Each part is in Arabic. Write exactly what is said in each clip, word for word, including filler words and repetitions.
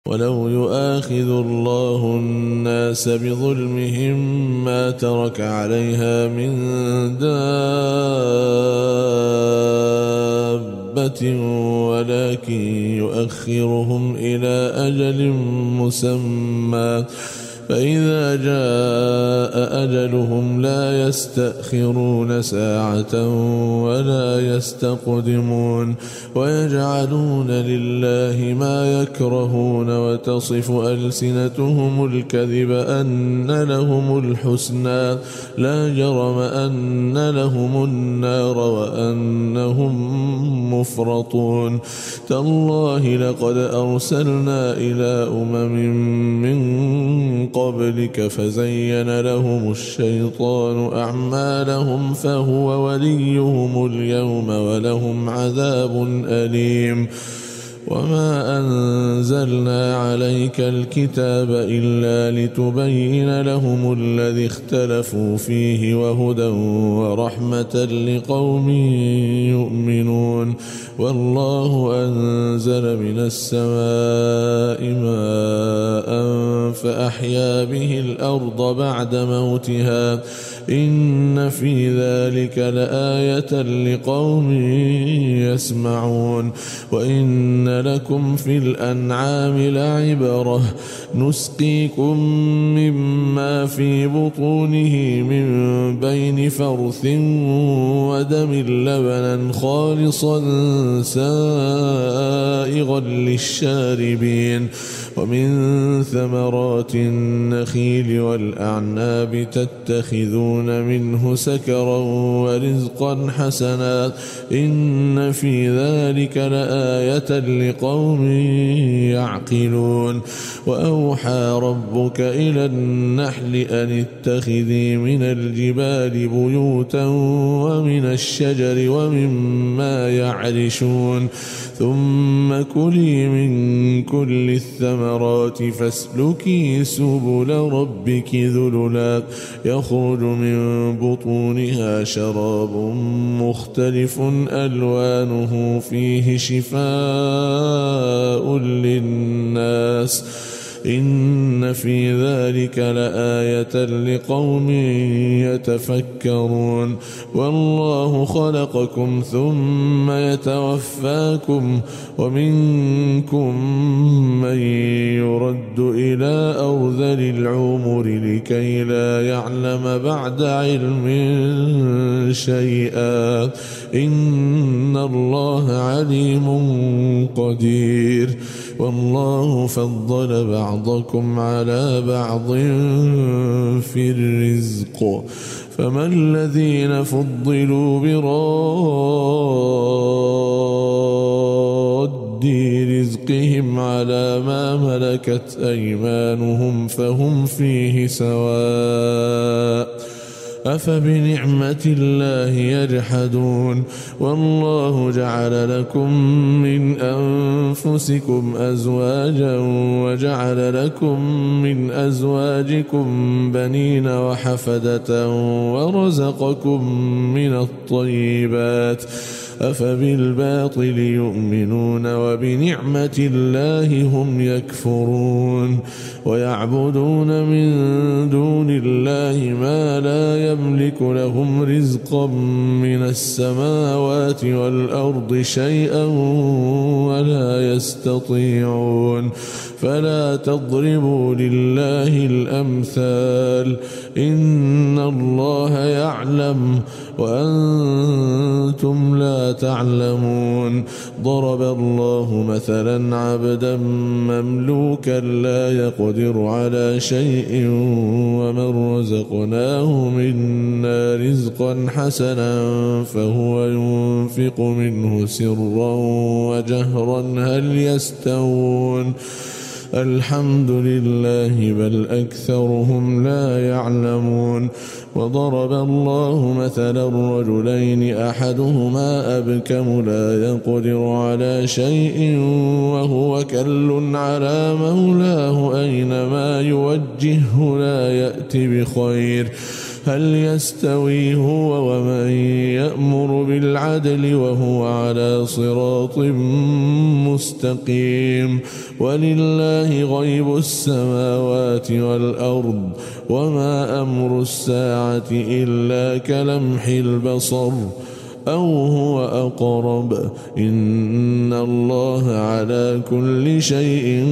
ولو يؤاخذ الله الناس بظلمهم ما ترك عليها من دابة ولكن يؤخرهم إلى أجل مسمى فإذا جاء أجلهم لا يستأخرون ساعة ولا يستقدمون ويجعلون لله ما يكرهون وتصف ألسنتهم الكذب أن لهم الحسنى لا جرم أن لهم النار وأنهم مفرطون تالله لقد أرسلنا إلى أمم من قبلك فزين لهم الشيطان أعمالهم فهو وليهم اليوم ولهم عذاب أليم وما أنزلنا عليك الكتاب إلا لتبين لهم الذي اختلفوا فيه وهدى ورحمة لقوم يؤمنون والله أنزل من السماء ماء فأحيا به الأرض بعد موتها إن في ذلك لآية لقوم يسمعون وإن لكم في الأنعام لعبرة نسقيكم مما في بطونه من بين فرث ودم لبنا خالصا سائغا للشاربين ومن ثمرات النخيل والأعناب تتخذون منه سكرا ورزقا حسنا إن في ذلك لآية لقوم يعقلون وأوحى ربك إلى النحل أن اتخذي من الجبال بيوتا ومن الشجر ومما يعرشون ثم كلي من كل الثمرات فاسلكي سبل ربك ذللا يخرج من بطونها شراب مختلف ألوانه فيه شفاء للناس إن في ذلك لآية لقوم يتفكرون والله خلقكم ثم يتوفاكم ومنكم من يرد إلى أرذل العمر لكي لا يعلم بعد علم شيئا إن الله عليم قدير والله فضل بعضكم على بعض في الرزق فما الذين فضلوا براد رزقهم على ما ملكت أيمانهم فهم فيه سواء أفبنعمة الله يجحدون والله جعل لكم من أنفسكم أزواجا وجعل لكم من أزواجكم بنين وحفدة ورزقكم من الطيبات أفبالباطل يؤمنون وبنعمة الله هم يكفرون ويعبدون من دون الله ما لا يملك لهم رزقا من السماوات والأرض شيئا ولا يستطيعون فلا تضربوا لله الأمثال إن الله يعلم وأنتم لا تعلمون ضرب الله مثلا عبدا مملوكا لا يقدر على شيء ومن رزقناه منا رزقا حسنا فهو ينفق منه سرا وجهرا هل يستوون الحمد لله بل أكثرهم لا يعلمون وضرب الله مثلا رجلين أحدهما أبكم لا يقدر على شيء وهو كل على مولاه أينما يوجهه لا يأتي بخير هل يستوي هو ومن يأمر بالعدل وهو على صراط مستقيم ولله غيب السماوات والأرض وما أمر الساعة إلا كلمح البصر أو هو أقرب إن الله على كل شيء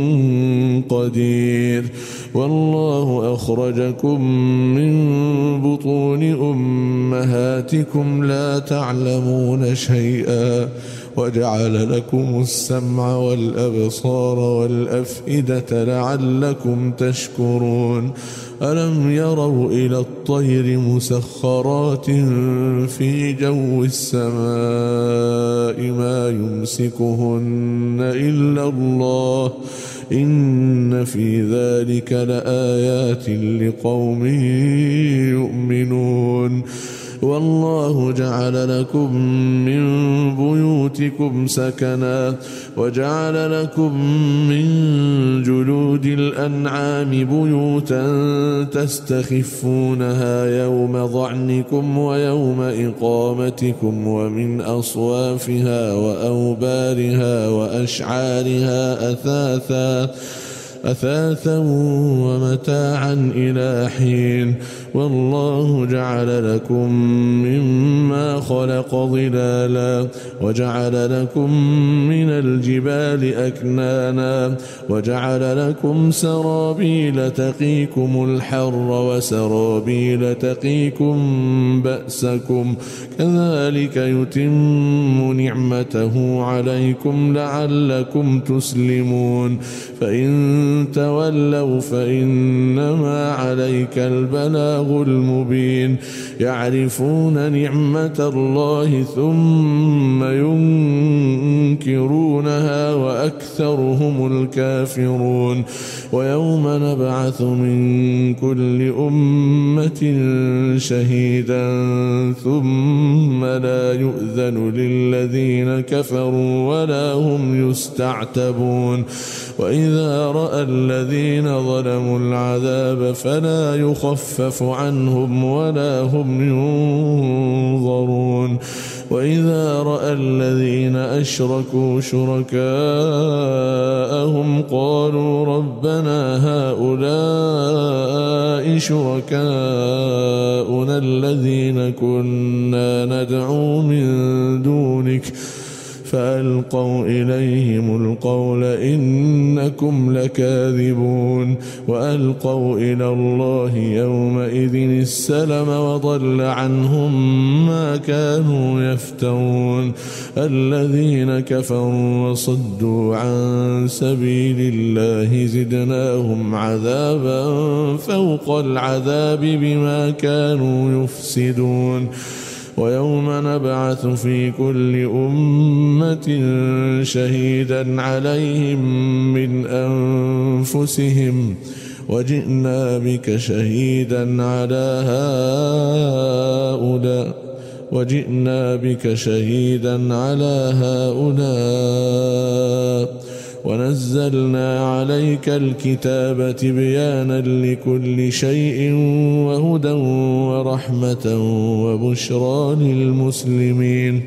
قدير والله أخرجكم من بطون أمهاتكم لا تعلمون شيئا وجعل لكم السمع والأبصار والأفئدة لعلكم تشكرون ألم يروا إلى الطير مسخرات في جو السماء ما يمسكهن إلا الله إن في ذلك لآيات لقوم يؤمنون والله جعل لكم من بيوتكم سكنا وجعل لكم من جلود الأنعام بيوتا تستخفونها يوم ظعنكم ويوم إقامتكم ومن أصوافها وأوبارها وأشعارها أثاثا أثاثا ومتاعا إلى حين والله جعل لكم مما خلق ظلالا وجعل لكم من الجبال أكنانا وجعل لكم سرابيل تقيكم الحر وسرابيل تقيكم بأسكم كذلك يتم نعمته عليكم لعلكم تسلمون فإن تولوا فإنما عليك البلاغ المبين يعرفون نعمة الله ثم ينكرونها وأكثرهم الكافرون ويوم نبعث من كل أمة شهيدا ثم لا يؤذن للذين كفروا ولا هم يستعتبون وإذا رأى الذين ظلموا العذاب فلا يخفف عنهم ولا هم ينظرون وإذا رأى الذين أشركوا شركاءهم قالوا ربنا هؤلاء شركاؤنا الذين كنا ندعو من دونك فألقوا إليهم القول إنكم لكاذبون وألقوا إلى الله يومئذ السلم وضل عنهم ما كانوا يفترون الذين كفروا وصدوا عن سبيل الله زدناهم عذابا فوق العذاب بما كانوا يفسدون ويوم نبعث في كل أمة شهيدا عليهم من أنفسهم وجئنا بك شهيدا على هؤلاء وجئنا بك شهيدا على هؤلاء ونزلنا عليك الكتاب تبيانا لكل شيء وهدى ورحمة وبشرى للمسلمين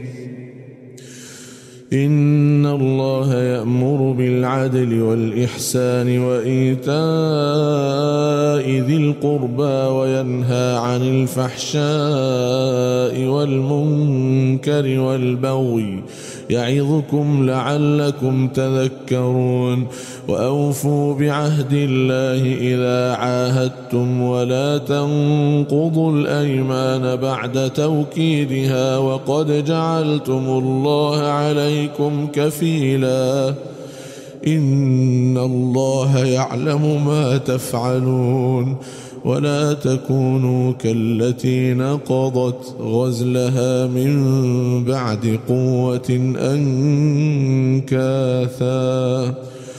إن الله يأمر بالعدل والإحسان وإيتاء ذي القربى وينهى عن الفحشاء والمنكر والبغي يعظكم لعلكم تذكرون وأوفوا بعهد الله إذا عاهدتم ولا تنقضوا الأيمان بعد توكيدها وقد جعلتم الله عليكم كفيلا إن الله يعلم ما تفعلون ولا تكونوا كالتي نقضت غزلها من بعد قوة أنكاثا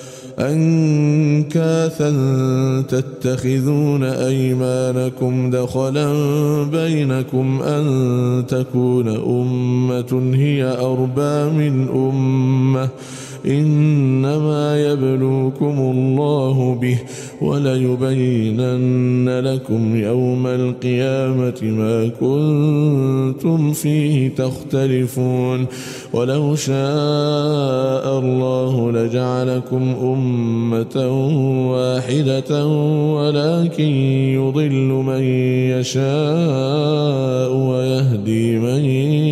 أنكاثا تتخذون أيمانكم دخلا بينكم أن تكون أمة هي أربى من أمة إنما يبلوكم الله به وليبينن لكم يوم القيامة ما كنتم فيه تختلفون ولو شاء الله لجعلكم أمة واحدة ولكن يضل من يشاء ويهدي من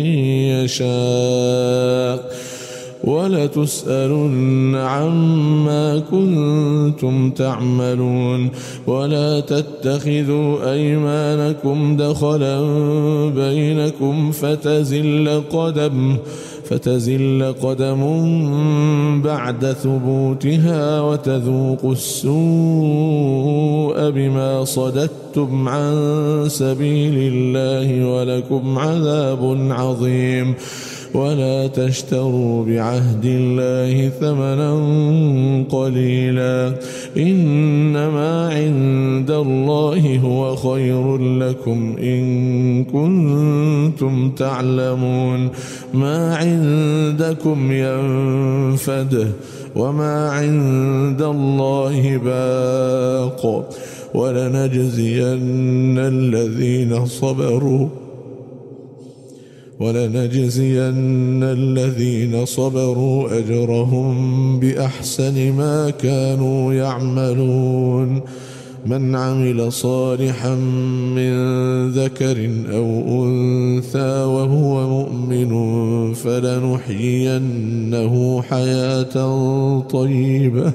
يشاء ولتسألن عما كنتم تعملون ولا تتخذوا أيمانكم دخلا بينكم فتزل قدم فتزل قدم بعد ثبوتها وتذوقوا السوء بما صددتم عن سبيل الله ولكم عذاب عظيم ولا تشتروا بعهد الله ثمنا قليلا إنما عند الله هو خير لكم إن كنتم تعلمون ما عندكم ينفد وما عند الله باق ولنجزين الذين صبروا ولنجزين الذين صبروا أجرهم بأحسن ما كانوا يعملون من عمل صالحا من ذكر أو أنثى وهو مؤمن فلنحيينه حياة طيبة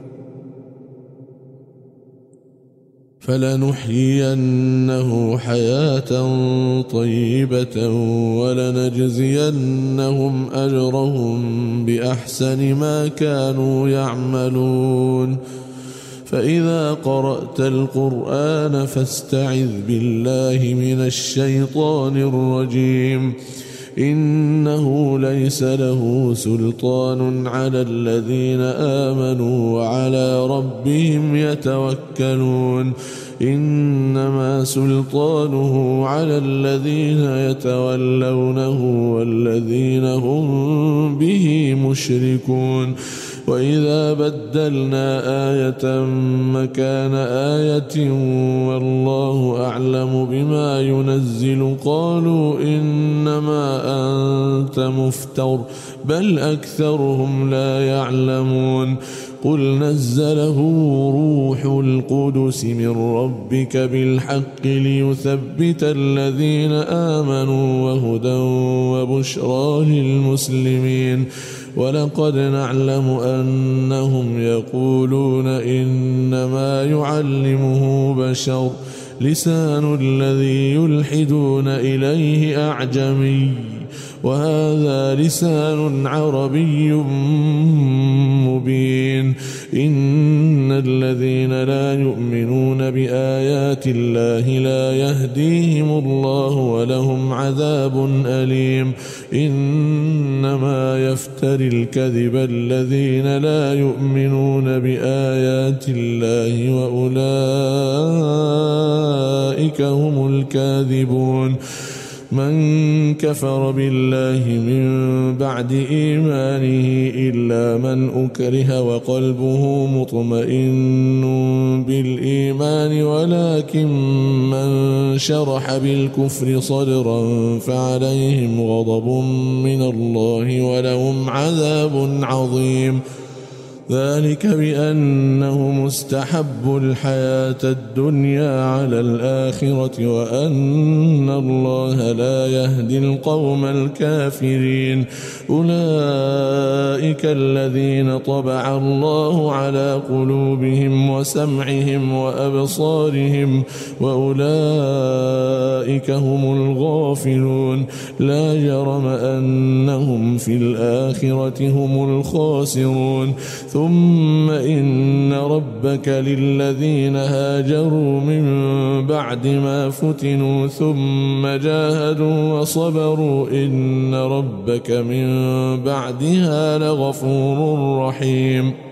فلنحيينه حياة طيبة ولنجزينهم أجرهم بأحسن ما كانوا يعملون فإذا قرأت القرآن فاستعذ بالله من الشيطان الرجيم إنه ليس له سلطان على الذين آمنوا وعلى ربهم يتوكلون إنما سلطانه على الذين يتولونه والذين هم به مشركون وإذا بدلنا آية مكان آية والله أعلم بما ينزل قالوا إنما أنت مفتر بل أكثرهم لا يعلمون قل نزله روح القدس من ربك بالحق ليثبت الذين آمنوا وهدى وبشرى للمسلمين ولقد نعلم أنهم يقولون إنما يعلمه بشر لسان الذي يلحدون إليه أعجمي وهذا لسان عربي مبين إن الذين لا يؤمنون بآيات الله لا يهديهم الله ولهم عذاب أليم إنما يفتري الكذب الذين لا يؤمنون بآيات الله وأولئك هم الكاذبون من كفر بالله من بعد إيمانه إلا من أكره وقلبه مطمئن بالإيمان ولكن من شرح بالكفر صدرا فعليهم غضب من الله ولهم عذاب عظيم ذلك بأنهم استحبوا الحياة الدنيا على الآخرة وأن الله لا يهدي القوم الكافرين أولئك الذين طبع الله على قلوبهم وسمعهم وأبصارهم وأولئك هم الغافلون لا جرم أنهم في الآخرة هم الخاسرون ثم إن ربك للذين هاجروا من بعد ما فتنوا ثم جاهدوا وصبروا إن ربك من بعدها لغفور رحيم